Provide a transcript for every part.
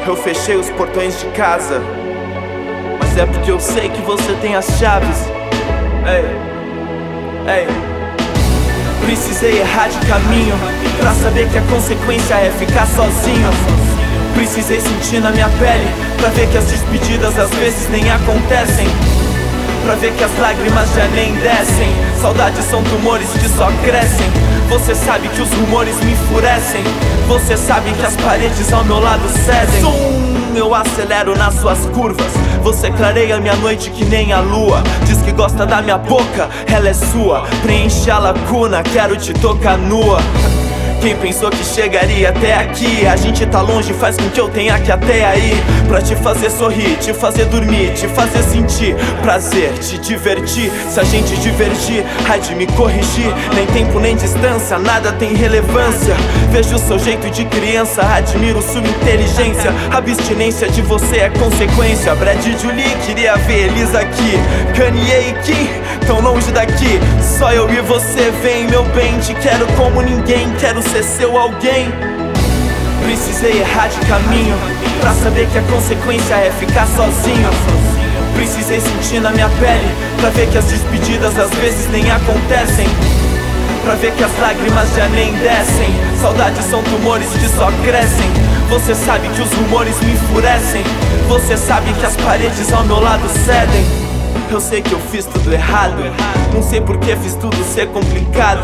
Eu fechei os portões de casa, mas é porque eu sei que você tem as chaves. Ei, precisei errar de caminho pra saber que a consequência é ficar sozinho. Precisei sentir na minha pele pra ver que as despedidas às vezes nem acontecem, pra ver que as lágrimas já nem descem. Saudades são tumores que só crescem. Você sabe que os rumores me enfurecem. Você sabe que as paredes ao meu lado cedem. Eu acelero nas suas curvas. Você clareia minha noite que nem a lua. Diz que gosta da minha boca, ela é sua. Preenche a lacuna, quero te tocar nua. Quem pensou que chegaria até aqui? A gente tá longe, faz com que eu tenha que até aí, pra te fazer sorrir, te fazer dormir, te fazer sentir prazer, te divertir. Se a gente divergir, ai de me corrigir. Nem tempo nem distância, nada tem relevância. Vejo o seu jeito de criança, admiro sua inteligência. A abstinência de você é consequência. Brad e Julie, queria ver eles aqui. Kanye e Kim, tão longe daqui. Só eu e você, vem meu bem. Te quero como ninguém, quero ser seu alguém. Precisei errar de caminho pra saber que a consequência é ficar sozinho. Precisei sentir na minha pele pra ver que as despedidas às vezes nem acontecem, pra ver que as lágrimas já nem descem. Saudades são tumores que só crescem. Você sabe que os rumores me enfurecem. Você sabe que as paredes ao meu lado cedem. Eu sei que eu fiz tudo errado, não sei por que fiz tudo ser complicado.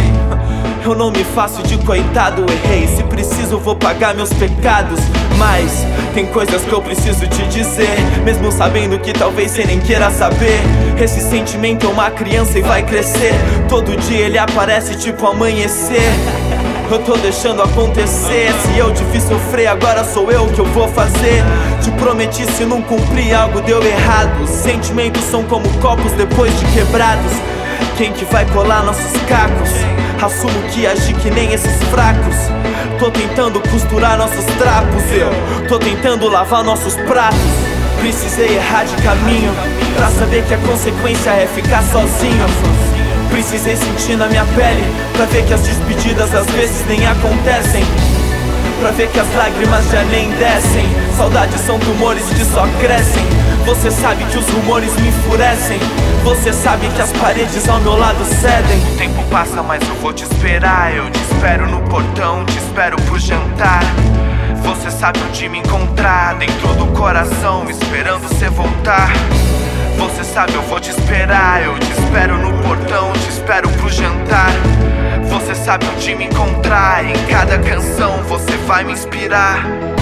Eu não me faço de coitado, errei. Se preciso vou pagar meus pecados. Mas tem coisas que eu preciso te dizer, mesmo sabendo que talvez você nem queira saber. Esse sentimento é uma criança e vai crescer. Todo dia ele aparece tipo amanhecer. Eu tô deixando acontecer. Se eu te fiz sofrer, agora sou eu que eu vou fazer. Te prometi, se não cumprir, algo deu errado. Sentimentos são como copos depois de quebrados. Quem que vai colar nossos cacos? Assumo que agi que nem esses fracos. Tô tentando costurar nossos trapos. Eu tô tentando lavar nossos pratos. Precisei errar de caminho pra saber que a consequência é ficar sozinho. Precisei sentir na minha pele pra ver que as despedidas às vezes nem acontecem, pra ver que as lágrimas já nem descem. Saudades são tumores que só crescem. Você sabe que os rumores me enfurecem. Você sabe que as paredes ao meu lado cedem. O tempo passa, mas eu vou te esperar. Eu te espero no portão, te espero pro jantar. Você sabe onde me encontrar, dentro do coração, esperando você voltar. Você sabe, eu vou te esperar. Eu te espero no portão, te espero pro jantar. Você sabe onde me encontrar. Em cada canção você vai me inspirar.